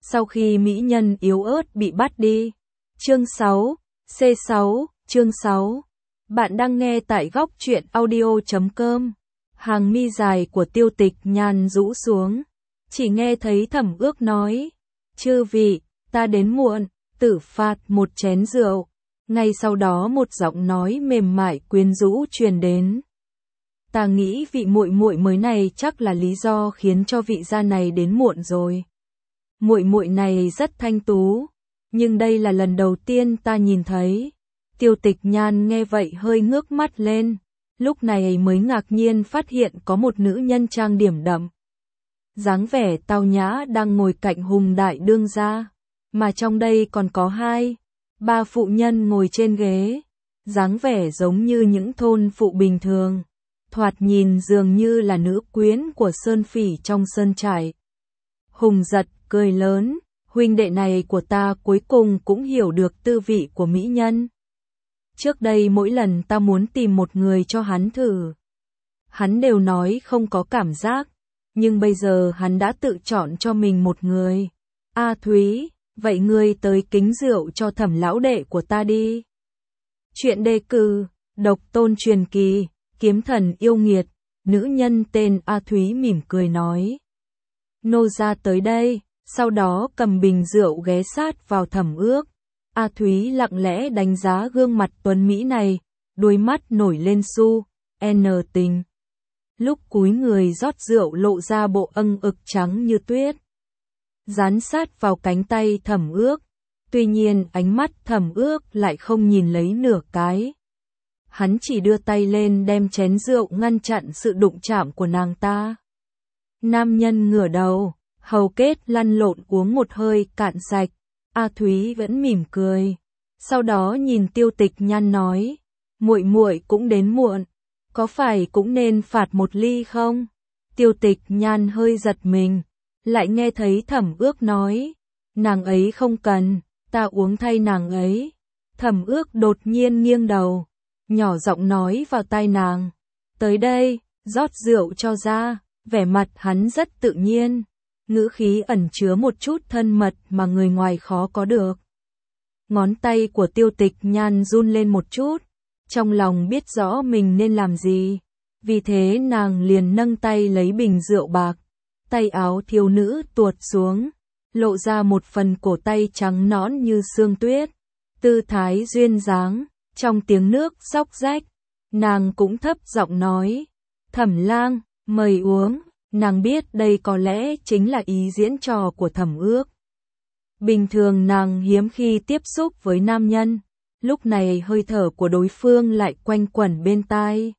sau khi mỹ nhân yếu ớt bị bắt đi. Chương 6, C6, chương 6. Bạn đang nghe tại góc truyện audio.com. Hàng mi dài của Tiêu Tịch Nhan rũ xuống, chỉ nghe thấy Thẩm Ước nói: "Chư vị, ta đến muộn." Tử phạt một chén rượu. Ngay sau đó một giọng nói mềm mại quyến rũ truyền đến: "Ta nghĩ vị muội muội mới này chắc là lý do khiến cho vị gia này đến muộn rồi. Muội muội này rất thanh tú, nhưng đây là lần đầu tiên ta nhìn thấy." Tiêu Tịch Nhan nghe vậy hơi ngước mắt lên, lúc này mới ngạc nhiên phát hiện có một nữ nhân trang điểm đậm, dáng vẻ tao nhã đang ngồi cạnh Hùng đại đương gia, mà trong đây còn có 2-3 phụ nhân ngồi trên ghế, dáng vẻ giống như những thôn phụ bình thường, thoạt nhìn dường như là nữ quyến của Sơn Phỉ trong sơn trại. Hùng giật cười lớn: "Huynh đệ này của ta cuối cùng cũng hiểu được tư vị của mỹ nhân. Trước đây mỗi lần ta muốn tìm một người cho hắn thử, hắn đều nói không có cảm giác, nhưng bây giờ hắn đã tự chọn cho mình một người. A Thúy, vậy ngươi tới kính rượu cho Thẩm lão đệ của ta đi." Chuyện đề cử, độc tôn truyền kỳ, kiếm thần yêu nghiệt. Nữ nhân tên A Thúy mỉm cười nói: "Nô gia tới đây." Sau đó cầm bình rượu ghé sát vào Thẩm Ước. A Thúy lặng lẽ đánh giá gương mặt tuấn mỹ này, đôi mắt nổi lên N tình. Lúc cúi người rót rượu lộ ra bộ âng ực trắng như tuyết, dán sát vào cánh tay Thẩm Ước. Tuy nhiên ánh mắt Thẩm Ước lại không nhìn lấy nửa cái. Hắn chỉ đưa tay lên đem chén rượu ngăn chặn sự đụng chạm của nàng ta. Nam nhân ngửa đầu, hầu kết lăn lộn uống một hơi cạn sạch. A Thúy vẫn mỉm cười, sau đó nhìn Tiêu Tịch Nhan nói: "Muội muội cũng đến muộn, có phải cũng nên phạt một ly không?" Tiêu Tịch Nhan hơi giật mình, lại nghe thấy Thẩm Ước nói: "Nàng ấy không cần, ta uống thay nàng ấy." Thẩm Ước đột nhiên nghiêng đầu, nhỏ giọng nói vào tai nàng: "Tới đây, rót rượu cho ra." Vẻ mặt hắn rất tự nhiên, ngữ khí ẩn chứa một chút thân mật mà người ngoài khó có được. Ngón tay của Tiêu Tịch Nhan run lên một chút, trong lòng biết rõ mình nên làm gì, vì thế nàng liền nâng tay lấy bình rượu bạc, tay áo thiếu nữ tuột xuống, lộ ra một phần cổ tay trắng nõn như sương tuyết, tư thái duyên dáng. Trong tiếng nước róc rách, nàng cũng thấp giọng nói: "Thẩm lang, mời uống." Nàng biết đây có lẽ chính là ý diễn trò của Thẩm Ước. Bình thường nàng hiếm khi tiếp xúc với nam nhân, lúc này hơi thở của đối phương lại quanh quẩn bên tai,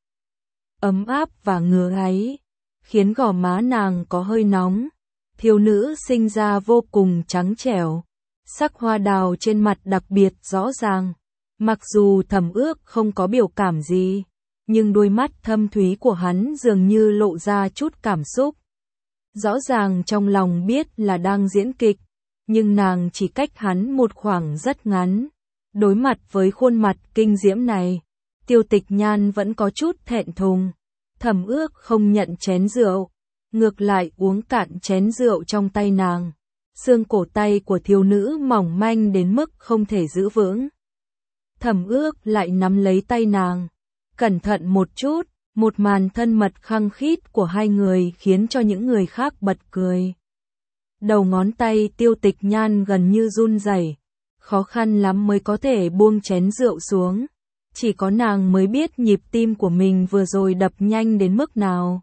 ấm áp và ngứa ngáy, khiến gò má nàng có hơi nóng. Thiếu nữ sinh ra vô cùng trắng trẻo, sắc hoa đào trên mặt đặc biệt rõ ràng. Mặc dù Thẩm Ước không có biểu cảm gì, nhưng đôi mắt thâm thúy của hắn dường như lộ ra chút cảm xúc. Rõ ràng trong lòng biết là đang diễn kịch, nhưng nàng chỉ cách hắn một khoảng rất ngắn. Đối mặt với khuôn mặt kinh diễm này, Tiêu Tịch Nhan vẫn có chút thẹn thùng. Thẩm Ước không nhận chén rượu, ngược lại uống cạn chén rượu trong tay nàng. Xương cổ tay của thiếu nữ mỏng manh đến mức không thể giữ vững. Thẩm Ước lại nắm lấy tay nàng, cẩn thận một chút. Một màn thân mật khăng khít của hai người khiến cho những người khác bật cười. Đầu ngón tay Tiêu Tịch Nhan gần như run rẩy, khó khăn lắm mới có thể buông chén rượu xuống. Chỉ có nàng mới biết nhịp tim của mình vừa rồi đập nhanh đến mức nào.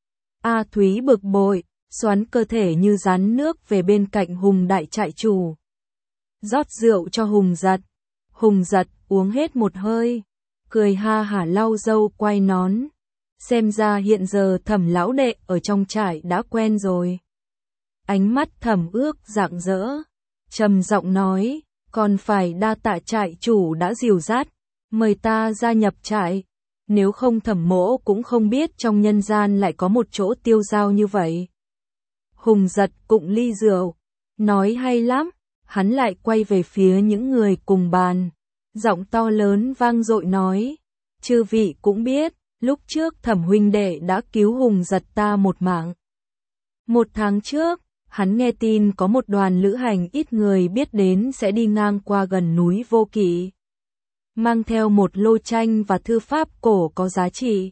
A Thúy bực bội, xoắn cơ thể như rắn nước về bên cạnh Hùng đại trại chủ. Rót rượu cho Hùng giật. Hùng giật uống hết một hơi, cười ha hả lau râu quay nón. Xem ra hiện giờ Thẩm lão đệ ở trong trại đã quen rồi. Ánh mắt Thẩm Ước rạng rỡ, trầm giọng nói: "Còn phải đa tạ trại chủ đã dìu dắt, mời ta gia nhập trại. Nếu không Thẩm mỗ cũng không biết trong nhân gian lại có một chỗ tiêu dao như vậy." Hùng giật cụng ly rượu, nói hay lắm. Hắn lại quay về phía những người cùng bàn, giọng to lớn vang dội nói: "Chư vị cũng biết, lúc trước Thẩm huynh đệ đã cứu Hùng giật ta một mạng. 1 tháng trước, Hắn nghe tin có một đoàn lữ hành ít người biết đến sẽ đi ngang qua gần núi Vô Kỵ, mang theo một lô tranh và thư pháp cổ có giá trị.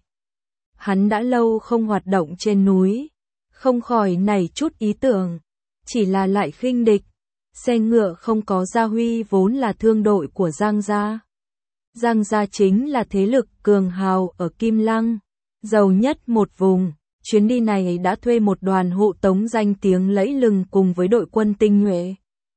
Hắn đã lâu không hoạt động trên núi, không khỏi nảy chút ý tưởng, chỉ là lại khinh địch. Xe ngựa không có gia huy vốn là thương đội của Giang gia. Giang gia chính là thế lực cường hào ở Kim Lăng, giàu nhất một vùng. Chuyến đi này đã thuê một đoàn hộ tống danh tiếng lẫy lừng cùng với đội quân tinh nhuệ.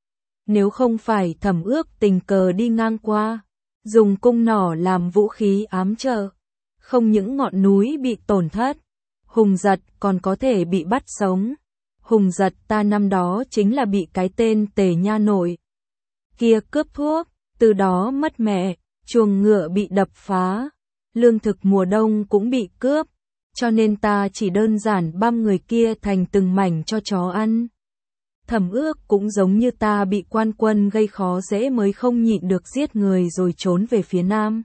Nếu không phải Thẩm Ước tình cờ đi ngang qua, dùng cung nỏ làm vũ khí ám trợ, không những ngọn núi bị tổn thất, Hùng Giật còn có thể bị bắt sống. Hùng Giật ta năm đó chính là bị cái tên Tề Nha Nội kia cướp thuốc, từ đó mất mẹ, chuồng ngựa bị đập phá, lương thực mùa đông cũng bị cướp, cho nên ta chỉ đơn giản băm người kia thành từng mảnh cho chó ăn. Thẩm Ước cũng giống như ta bị quan quân gây khó dễ mới không nhịn được giết người rồi trốn về phía nam.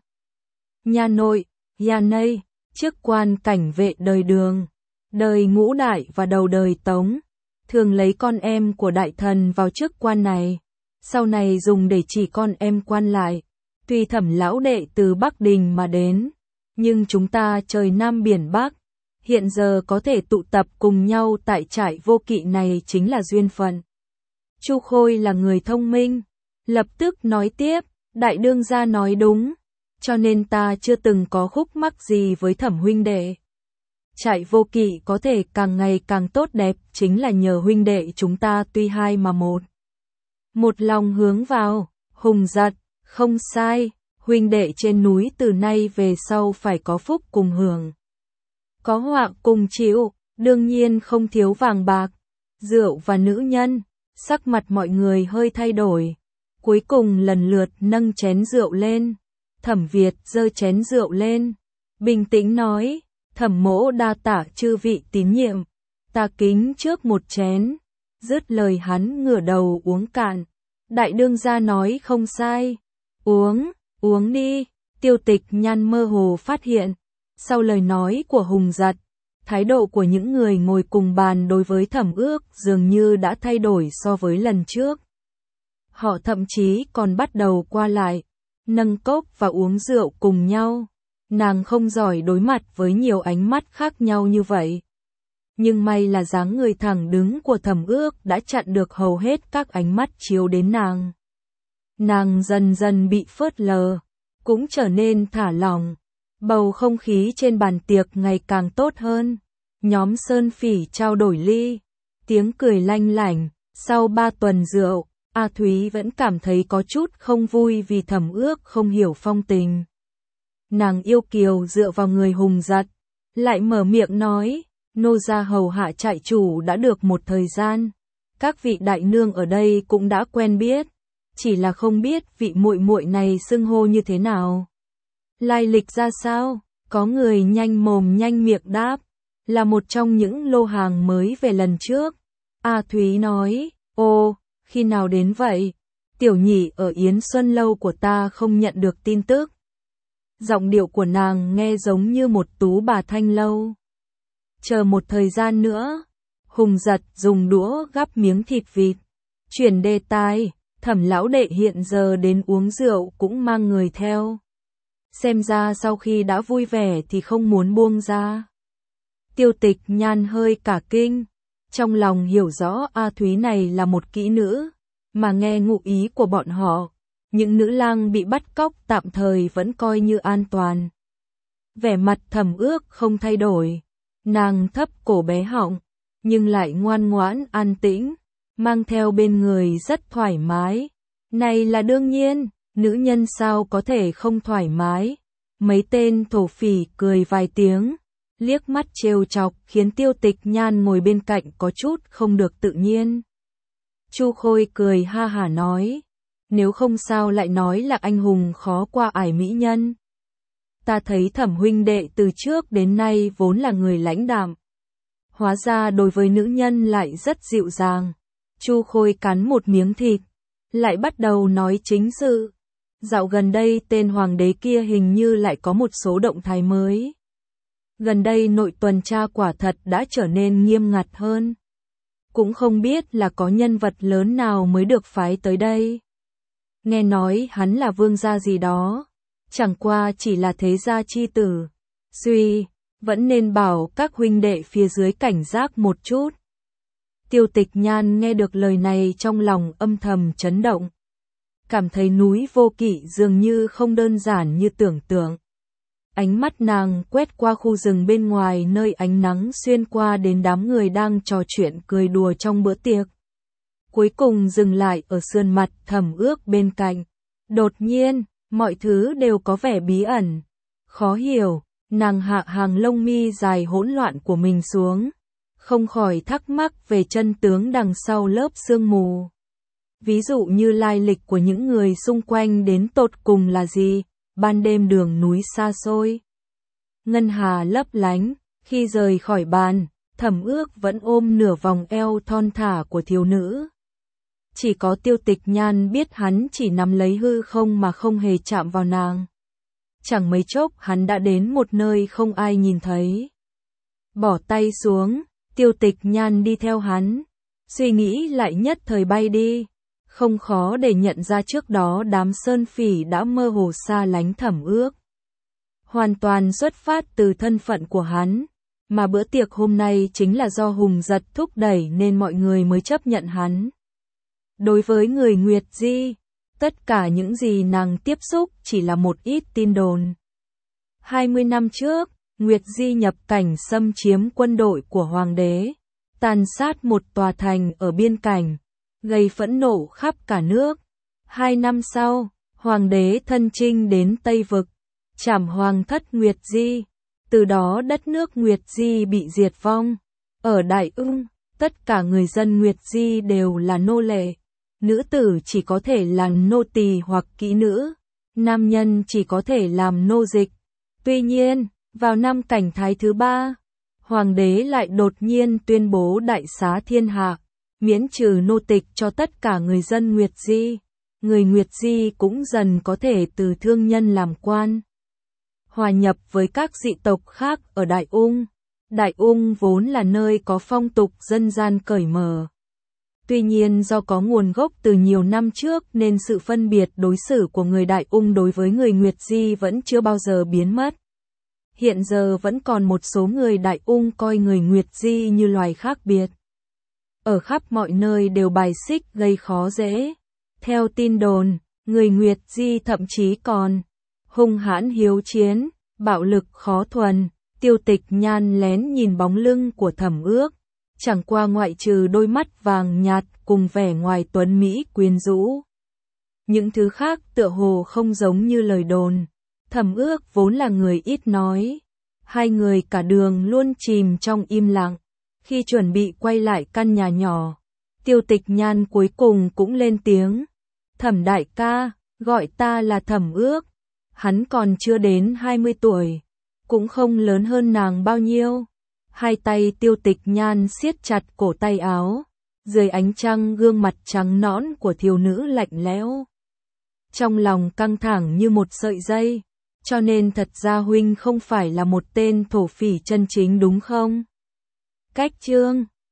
Nha Nội, Nha Nây, chức quan cảnh vệ đời Đường, đời Ngũ Đại và đầu đời Tống, thường lấy con em của đại thần vào chức quan này, sau này dùng để chỉ con em quan lại. Tuy Thẩm lão đệ từ Bắc Đình mà đến, nhưng chúng ta trời Nam biển Bắc, hiện giờ có thể tụ tập cùng nhau tại trại Vô Kỵ này chính là duyên phận. Chu Khôi là người thông minh, lập tức nói tiếp, đại đương gia nói đúng, cho nên ta chưa từng có khúc mắc gì với Thẩm huynh đệ. Trại Vô Kỵ có thể càng ngày càng tốt đẹp chính là nhờ huynh đệ chúng ta tuy hai mà một. Một lòng hướng vào. Hùng Giật, không sai, huynh đệ trên núi từ nay về sau phải có phúc cùng hưởng, có họa cùng chịu, đương nhiên không thiếu vàng bạc, rượu và nữ nhân. Sắc mặt mọi người hơi thay đổi, cuối cùng lần lượt nâng chén rượu lên. Thẩm Việt giơ chén rượu lên, bình tĩnh nói, Thẩm mỗ đa tạ chư vị tín nhiệm, ta kính trước một chén. Dứt lời hắn ngửa đầu uống cạn. Đại đương gia nói không sai, uống đi. Tiêu Tịch Nhan mơ hồ phát hiện, sau lời nói của Hùng Giật, thái độ của những người ngồi cùng bàn đối với Thẩm Ước dường như đã thay đổi so với lần trước. Họ thậm chí còn bắt đầu qua lại, nâng cốc và uống rượu cùng nhau. Nàng không giỏi đối mặt với nhiều ánh mắt khác nhau như vậy. Nhưng may là dáng người thẳng đứng của Thẩm Ước đã chặn được hầu hết các ánh mắt chiếu đến nàng. Nàng dần dần bị phớt lờ, cũng trở nên thả lỏng. Bầu không khí trên bàn tiệc ngày càng tốt hơn. Nhóm Sơn Phỉ trao đổi ly, tiếng cười lanh lảnh. Sau 3 tuần rượu, A Thúy vẫn cảm thấy có chút không vui vì Thẩm Ước không hiểu phong tình. Nàng yêu kiều dựa vào người Hùng Giật, lại mở miệng nói, nô gia hầu hạ trại chủ đã được một thời gian, các vị đại nương ở đây cũng đã quen biết, chỉ là không biết vị muội muội này xưng hô như thế nào, lai lịch ra sao. Có người nhanh mồm nhanh miệng đáp, là một trong những lô hàng mới về lần trước. A Thúy nói, ô, khi nào đến vậy? Tiểu nhị ở Yến Xuân lâu của ta không nhận được tin tức. Giọng điệu của nàng nghe giống như một tú bà thanh lâu. Chờ một thời gian nữa. Hùng Giật dùng đũa gắp miếng thịt vịt, chuyển đề tài, Thẩm lão đệ hiện giờ đến uống rượu cũng mang người theo. Xem ra sau khi đã vui vẻ thì không muốn buông ra. Tiêu Tịch Nhan hơi cả kinh, trong lòng hiểu rõ A Thúy này là một kỹ nữ, mà nghe ngụ ý của bọn họ, những nữ lang bị bắt cóc tạm thời vẫn coi như an toàn. Vẻ mặt Thẩm Ước không thay đổi, nàng thấp cổ bé họng, nhưng lại ngoan ngoãn an tĩnh, mang theo bên người rất thoải mái. Này là đương nhiên, nữ nhân sao có thể không thoải mái. Mấy tên thổ phỉ cười vài tiếng, liếc mắt trêu chọc khiến Tiêu Tịch Nhan ngồi bên cạnh có chút không được tự nhiên. Chu Khôi cười ha hả nói, nếu không sao lại nói là anh hùng khó qua ải mỹ nhân. Ta thấy Thẩm huynh đệ từ trước đến nay vốn là người lãnh đạm, hóa ra đối với nữ nhân lại rất dịu dàng. Chu Khôi cắn một miếng thịt, lại bắt đầu nói chính sự. Dạo gần đây tên hoàng đế kia hình như lại có một số động thái mới. Gần đây nội tuần tra quả thật đã trở nên nghiêm ngặt hơn. cũng không biết là có nhân vật lớn nào mới được phái tới đây. Nghe nói hắn là vương gia gì đó, chẳng qua chỉ là thế gia chi tử. Suy, vẫn nên bảo các huynh đệ phía dưới cảnh giác một chút. Tiêu Tịch Nhan nghe được lời này trong lòng âm thầm chấn động. Cảm thấy núi Vô Kỵ dường như không đơn giản như tưởng tượng. Ánh mắt nàng quét qua khu rừng bên ngoài nơi ánh nắng xuyên qua đến đám người đang trò chuyện cười đùa trong bữa tiệc. Cuối cùng dừng lại ở sườn mặt Thẩm Ước bên cạnh. Đột nhiên, mọi thứ đều có vẻ bí ẩn, khó hiểu. Nàng hạ hàng lông mi dài hỗn loạn của mình xuống, không khỏi thắc mắc về chân tướng đằng sau lớp sương mù. Ví dụ như lai lịch của những người xung quanh đến tột cùng là gì, ban đêm đường núi xa xôi. Ngân hà lấp lánh, khi rời khỏi bàn, Thẩm Ước vẫn ôm nửa vòng eo thon thả của thiếu nữ. Chỉ có Tiêu Tịch Nhan biết hắn chỉ nắm lấy hư không mà không hề chạm vào nàng. Chẳng mấy chốc hắn đã đến một nơi không ai nhìn thấy. Bỏ tay xuống, Tiêu Tịch Nhan đi theo hắn. Suy nghĩ lại nhất thời bay đi. Không khó để nhận ra trước đó đám sơn phỉ đã mơ hồ xa lánh Thẩm Ước. Hoàn toàn xuất phát từ thân phận của hắn. Mà bữa tiệc hôm nay chính là do Hùng Giật thúc đẩy nên mọi người mới chấp nhận hắn. Đối với người Nguyệt Di, tất cả những gì nàng tiếp xúc chỉ là một ít tin đồn. 20 năm trước, Nguyệt Di nhập cảnh xâm chiếm quân đội của Hoàng đế, tàn sát một tòa thành ở biên cảnh, gây phẫn nộ khắp cả nước. 2 năm sau, Hoàng đế thân chinh đến Tây Vực, trảm Hoàng thất Nguyệt Di, từ đó đất nước Nguyệt Di bị diệt vong. Ở Đại Ung, tất cả người dân Nguyệt Di đều là nô lệ. Nữ tử chỉ có thể là nô tỳ hoặc kỹ nữ, nam nhân chỉ có thể làm nô dịch. Tuy nhiên, vào năm Cảnh Thái thứ 3, Hoàng đế lại đột nhiên tuyên bố đại xá thiên hạ, miễn trừ nô tịch cho tất cả người dân Nguyệt Di. Người Nguyệt Di cũng dần có thể từ thương nhân làm quan, hòa nhập với các dị tộc khác ở Đại Ung. Đại Ung vốn là nơi có phong tục dân gian cởi mở. Tuy nhiên do có nguồn gốc từ nhiều năm trước nên sự phân biệt đối xử của người Đại Ung đối với người Nguyệt Di vẫn chưa bao giờ biến mất. Hiện giờ vẫn còn một số người Đại Ung coi người Nguyệt Di như loài khác biệt. Ở khắp mọi nơi đều bài xích gây khó dễ. Theo tin đồn, người Nguyệt Di thậm chí còn hung hãn hiếu chiến, bạo lực khó thuần. Tiêu Tịch Nhan lén nhìn bóng lưng của Thẩm Ước. Chẳng qua ngoại trừ đôi mắt vàng nhạt cùng vẻ ngoài tuấn Mỹ quyến rũ. Những thứ khác tựa hồ không giống như lời đồn. Thẩm Ước vốn là người ít nói. Hai người cả đường luôn chìm trong im lặng. Khi chuẩn bị quay lại căn nhà nhỏ, Tiêu Tịch Nhan cuối cùng cũng lên tiếng. Thẩm đại ca, gọi ta là Thẩm Ước. Hắn còn chưa đến 20 tuổi, cũng không lớn hơn nàng bao nhiêu. Hai tay Tiêu Tịch Nhan siết chặt cổ tay áo, dưới ánh trăng gương mặt trắng nõn của thiếu nữ lạnh lẽo. Trong lòng căng thẳng như một sợi dây, cho nên thật ra huynh không phải là một tên thổ phỉ chân chính đúng không? Cách chương